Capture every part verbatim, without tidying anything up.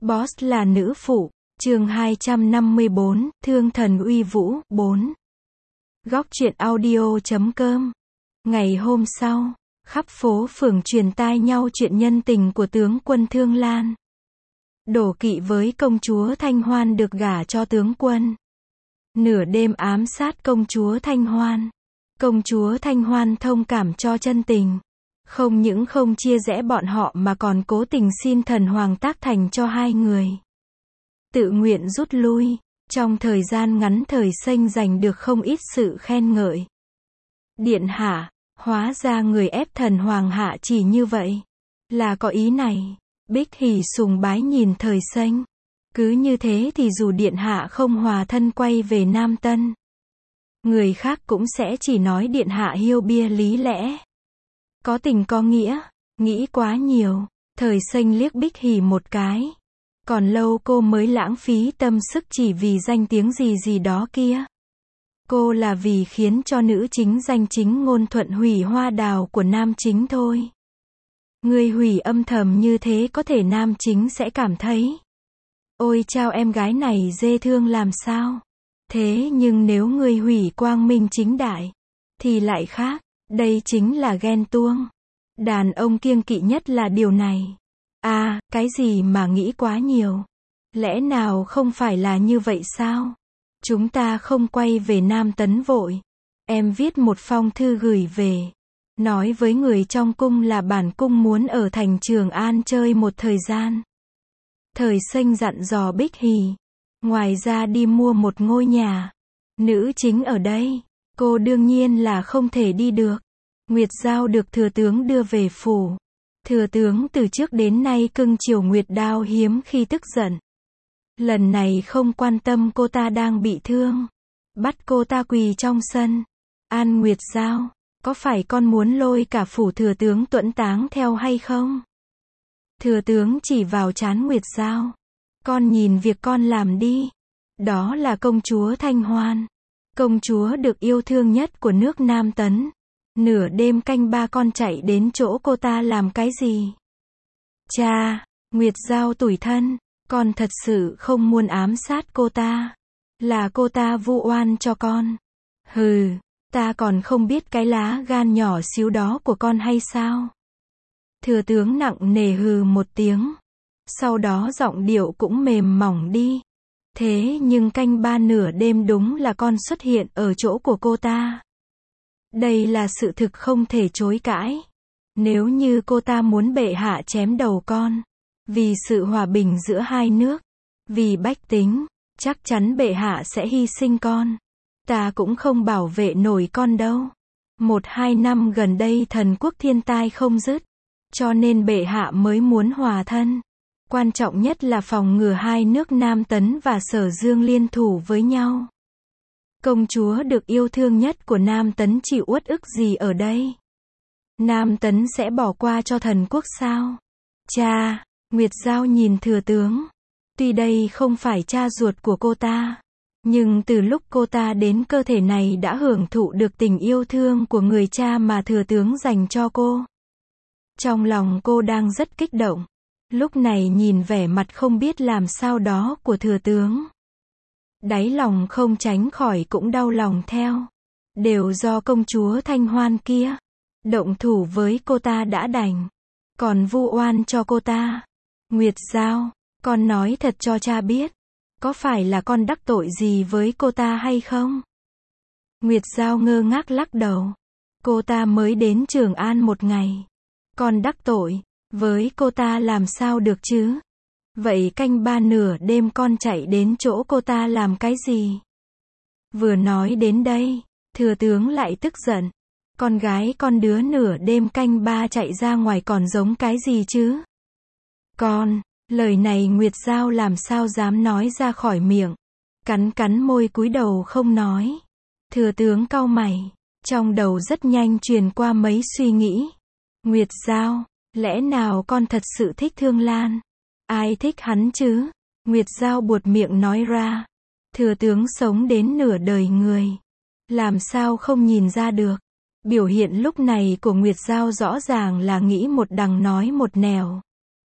Boss là nữ phụ. Chương hai trăm năm mươi bốn, Thương thần uy vũ, bốn. Góc truyện audio chấm com. Ngày hôm sau, khắp phố phường truyền tai nhau chuyện nhân tình của tướng quân Thương Lan. Đổ kỵ với công chúa Thanh Hoan được gả cho tướng quân. Nửa đêm ám sát công chúa Thanh Hoan. Công chúa Thanh Hoan thông cảm cho chân tình. Không những không chia rẽ bọn họ mà còn cố tình xin thần hoàng tác thành cho hai người. Tự nguyện rút lui. Trong thời gian ngắn Thời Xanh giành được không ít sự khen ngợi. Điện hạ, hóa ra người ép thần hoàng hạ chỉ như vậy. Là có ý này. Bích Hỉ sùng bái nhìn Thời Xanh. Cứ như thế thì dù điện hạ không hòa thân quay về Nam Tân, người khác cũng sẽ chỉ nói điện hạ hiêu bia lý lẽ. Có tình có nghĩa, nghĩ quá nhiều. Thời Xanh liếc Bích Hỉ một cái. Còn lâu cô mới lãng phí tâm sức chỉ vì danh tiếng gì gì đó kia. Cô là vì khiến cho nữ chính danh chính ngôn thuận hủy hoa đào của nam chính thôi. Người hủy âm thầm như thế có thể nam chính sẽ cảm thấy, ôi chao em gái này dê thương làm sao. Thế nhưng nếu người hủy quang minh chính đại, thì lại khác. Đây chính là ghen tuông. Đàn ông kiêng kỵ nhất là điều này. À, cái gì mà nghĩ quá nhiều. Lẽ nào không phải là như vậy sao? Chúng ta không quay về Nam Tấn vội. Em viết một phong thư gửi về. Nói với người trong cung là bản cung muốn ở thành Trường An chơi một thời gian. Thời Xanh dặn dò Bích Hỉ. Ngoài ra đi mua một ngôi nhà. Nữ chính ở đây. Cô đương nhiên là không thể đi được. Nguyệt Giao được thừa tướng đưa về phủ. Thừa tướng từ trước đến nay cưng chiều Nguyệt Đao hiếm khi tức giận. Lần này không quan tâm cô ta đang bị thương. Bắt cô ta quỳ trong sân. An Nguyệt Giao, có phải con muốn lôi cả phủ thừa tướng tuẫn táng theo hay không? Thừa tướng chỉ vào trán Nguyệt Giao. Con nhìn việc con làm đi. Đó là công chúa Thanh Hoan. Công chúa được yêu thương nhất của nước Nam Tấn. Nửa đêm canh ba con chạy đến chỗ cô ta làm cái gì? Cha, Nguyệt Giao tủi thân. Con thật sự không muốn ám sát cô ta. Là cô ta vu oan cho con. Hừ, ta còn không biết cái lá gan nhỏ xíu đó của con hay sao? Thừa tướng nặng nề hừ một tiếng. Sau đó giọng điệu cũng mềm mỏng đi. Thế nhưng canh ba nửa đêm đúng là con xuất hiện ở chỗ của cô ta. Đây là sự thực không thể chối cãi. Nếu như cô ta muốn bệ hạ chém đầu con, vì sự hòa bình giữa hai nước, vì bách tính, chắc chắn bệ hạ sẽ hy sinh con. Ta cũng không bảo vệ nổi con đâu. Một hai năm gần đây thần quốc thiên tai không dứt, cho nên bệ hạ mới muốn hòa thân. Quan trọng nhất là phòng ngừa hai nước Nam Tấn và Sở Dương liên thủ với nhau. Công chúa được yêu thương nhất của Nam Tấn chịu uất ức gì ở đây? Nam Tấn sẽ bỏ qua cho thần quốc sao? Cha, Nguyệt Giao nhìn thừa tướng. Tuy đây không phải cha ruột của cô ta, nhưng từ lúc cô ta đến cơ thể này đã hưởng thụ được tình yêu thương của người cha mà thừa tướng dành cho cô. Trong lòng cô đang rất kích động. Lúc này nhìn vẻ mặt không biết làm sao đó của thừa tướng, đáy lòng không tránh khỏi cũng đau lòng theo. Đều do công chúa Thanh Hoan kia. Động thủ với cô ta đã đành, còn vu oan cho cô ta. Nguyệt Giao, con nói thật cho cha biết. Có phải là con đắc tội gì với cô ta hay không? Nguyệt Giao ngơ ngác lắc đầu. Cô ta mới đến Trường An một ngày. Con đắc tội với cô ta làm sao được chứ? Vậy canh ba nửa đêm con chạy đến chỗ cô ta làm cái gì? Vừa nói đến đây, thừa tướng lại tức giận. Con gái con đứa nửa đêm canh ba chạy ra ngoài còn giống cái gì chứ? Con, lời này Nguyệt Giao làm sao dám nói ra khỏi miệng. Cắn cắn môi cúi đầu không nói. Thừa tướng cau mày, trong đầu rất nhanh truyền qua mấy suy nghĩ. Nguyệt Giao, lẽ nào con thật sự thích Thương Lan? Ai thích hắn chứ? Nguyệt Giao buột miệng nói ra. Thừa tướng sống đến nửa đời người, làm sao không nhìn ra được. Biểu hiện lúc này của Nguyệt Giao rõ ràng là nghĩ một đằng nói một nẻo.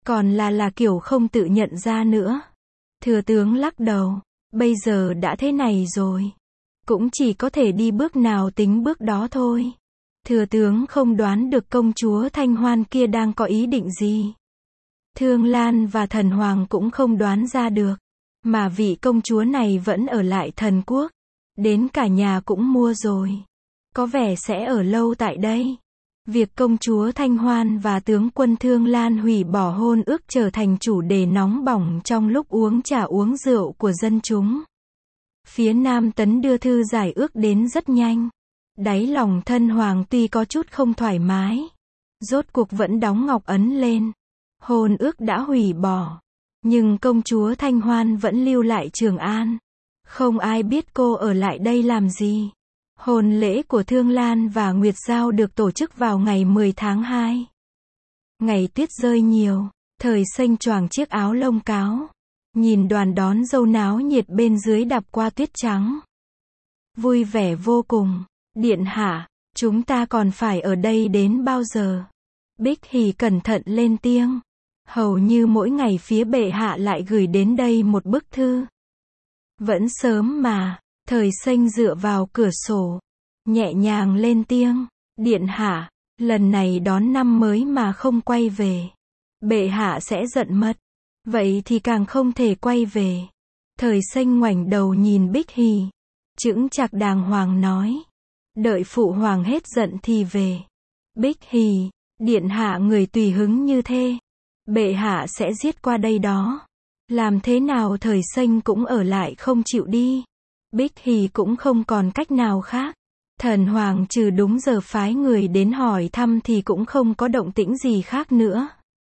Còn là là kiểu không tự nhận ra nữa. Thừa tướng lắc đầu. Bây giờ đã thế này rồi. Cũng chỉ có thể đi bước nào tính bước đó thôi. Thừa tướng không đoán được công chúa Thanh Hoan kia đang có ý định gì. Thương Lan và Thần Hoàng cũng không đoán ra được. Mà vị công chúa này vẫn ở lại Thần Quốc. Đến cả nhà cũng mua rồi. Có vẻ sẽ ở lâu tại đây. Việc công chúa Thanh Hoan và tướng quân Thương Lan hủy bỏ hôn ước trở thành chủ đề nóng bỏng trong lúc uống trà uống rượu của dân chúng. Phía Nam Tấn đưa thư giải ước đến rất nhanh. Đáy lòng Thân Hoàng tuy có chút không thoải mái. Rốt cuộc vẫn đóng ngọc ấn lên. Hôn ước đã hủy bỏ. Nhưng công chúa Thanh Hoan vẫn lưu lại Trường An. Không ai biết cô ở lại đây làm gì. Hôn lễ của Thương Lan và Nguyệt Giao được tổ chức vào ngày mười tháng hai. Ngày tuyết rơi nhiều, Thời Xanh choàng chiếc áo lông cáo. Nhìn đoàn đón dâu náo nhiệt bên dưới đạp qua tuyết trắng. Vui vẻ vô cùng. Điện hạ, chúng ta còn phải ở đây đến bao giờ? Bích Hỉ cẩn thận lên tiếng. Hầu như mỗi ngày phía bệ hạ lại gửi đến đây một bức thư. Vẫn sớm mà. Thời Xanh dựa vào cửa sổ. Nhẹ nhàng lên tiếng. Điện hạ, lần này đón năm mới mà không quay về. Bệ hạ sẽ giận mất. Vậy thì càng không thể quay về. Thời Xanh ngoảnh đầu nhìn Bích Hỉ. Chững chạc đàng hoàng nói. Đợi phụ hoàng hết giận thì về. Bích Hỉ, điện hạ người tùy hứng như thế. Bệ hạ sẽ giết qua đây đó. Làm thế nào Thời Xanh cũng ở lại không chịu đi. Bích Hỉ cũng không còn cách nào khác. Thần hoàng trừ đúng giờ phái người đến hỏi thăm thì cũng không có động tĩnh gì khác nữa.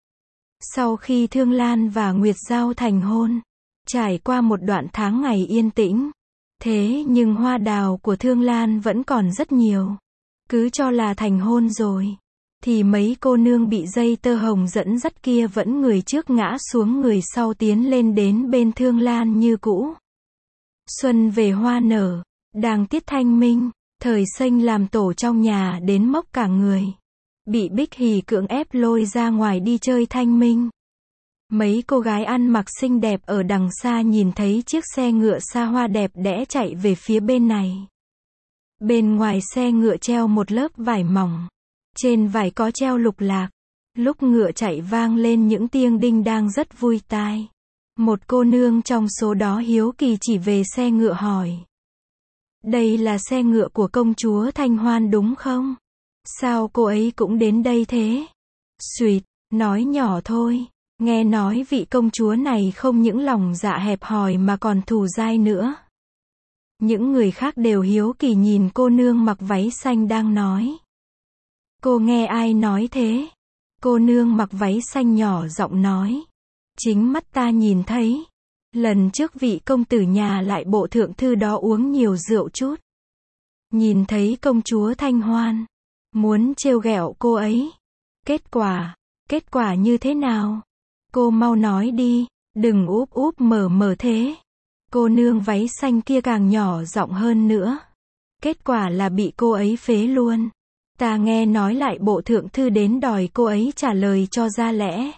Sau khi Thương Lan và Nguyệt Giao thành hôn, trải qua một đoạn tháng ngày yên tĩnh. Thế nhưng hoa đào của Thương Lan vẫn còn rất nhiều. Cứ cho là thành hôn rồi. Thì mấy cô nương bị dây tơ hồng dẫn dắt kia vẫn người trước ngã xuống người sau tiến lên đến bên Thương Lan như cũ. Xuân về hoa nở, đang tiết thanh minh, Thời Xanh làm tổ trong nhà đến mốc cả người. Bị Bích Hỉ cưỡng ép lôi ra ngoài đi chơi thanh minh. Mấy cô gái ăn mặc xinh đẹp ở đằng xa nhìn thấy chiếc xe ngựa xa hoa đẹp đẽ chạy về phía bên này. Bên ngoài xe ngựa treo một lớp vải mỏng. Trên vải có treo lục lạc. Lúc ngựa chạy vang lên những tiếng đinh đang rất vui tai. Một cô nương trong số đó hiếu kỳ chỉ về xe ngựa hỏi. Đây là xe ngựa của công chúa Thanh Hoan đúng không? Sao cô ấy cũng đến đây thế? Xuyệt, nói nhỏ thôi. Nghe nói vị công chúa này không những lòng dạ hẹp hòi mà còn thù dai nữa. Những người khác đều hiếu kỳ nhìn cô nương mặc váy xanh đang nói. Cô nghe ai nói thế? Cô nương mặc váy xanh nhỏ giọng nói. Chính mắt ta nhìn thấy. Lần trước vị công tử nhà lại bộ thượng thư đó uống nhiều rượu chút. Nhìn thấy công chúa Thanh Hoan. Muốn trêu ghẹo cô ấy. Kết quả, kết quả như thế nào? Cô mau nói đi, đừng úp úp mở mở thế. Cô nương váy xanh kia càng nhỏ giọng hơn nữa. Kết quả là bị cô ấy phế luôn. Ta nghe nói lại bộ thượng thư đến đòi cô ấy trả lời cho ra lẽ.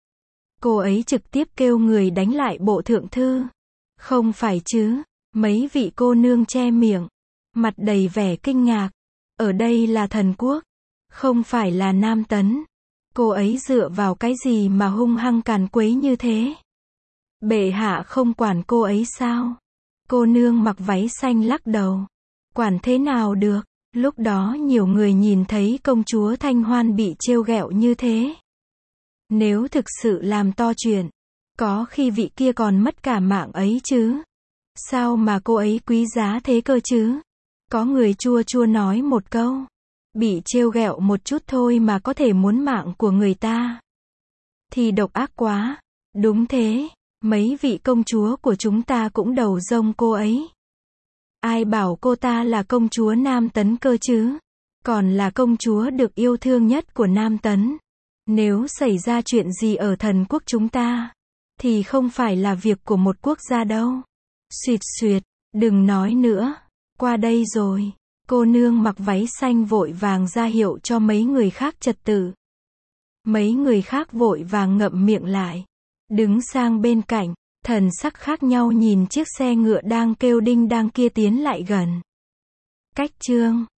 Cô ấy trực tiếp kêu người đánh lại bộ thượng thư. Không phải chứ, mấy vị cô nương che miệng, mặt đầy vẻ kinh ngạc. Ở đây là Thần Quốc, không phải là Nam Tấn. Cô ấy dựa vào cái gì mà hung hăng càn quấy như thế? Bệ hạ không quản cô ấy sao? Cô nương mặc váy xanh lắc đầu. Quản thế nào được? Lúc đó nhiều người nhìn thấy công chúa Thanh Hoan bị trêu ghẹo như thế. Nếu thực sự làm to chuyện, có khi vị kia còn mất cả mạng ấy chứ. Sao mà cô ấy quý giá thế cơ chứ? Có người chua chua nói một câu. Bị trêu ghẹo một chút thôi mà có thể muốn mạng của người ta. Thì độc ác quá. Đúng thế, mấy vị công chúa của chúng ta cũng đầu rông cô ấy. Ai bảo cô ta là công chúa Nam Tấn cơ chứ? Còn là công chúa được yêu thương nhất của Nam Tấn. Nếu xảy ra chuyện gì ở Thần Quốc chúng ta, thì không phải là việc của một quốc gia đâu. Xuyệt xuyệt, đừng nói nữa. Qua đây rồi. Cô nương mặc váy xanh vội vàng ra hiệu cho mấy người khác trật tự. Mấy người khác vội vàng ngậm miệng lại. Đứng sang bên cạnh, thần sắc khác nhau nhìn chiếc xe ngựa đang kêu đinh đang kia tiến lại gần. Cách chương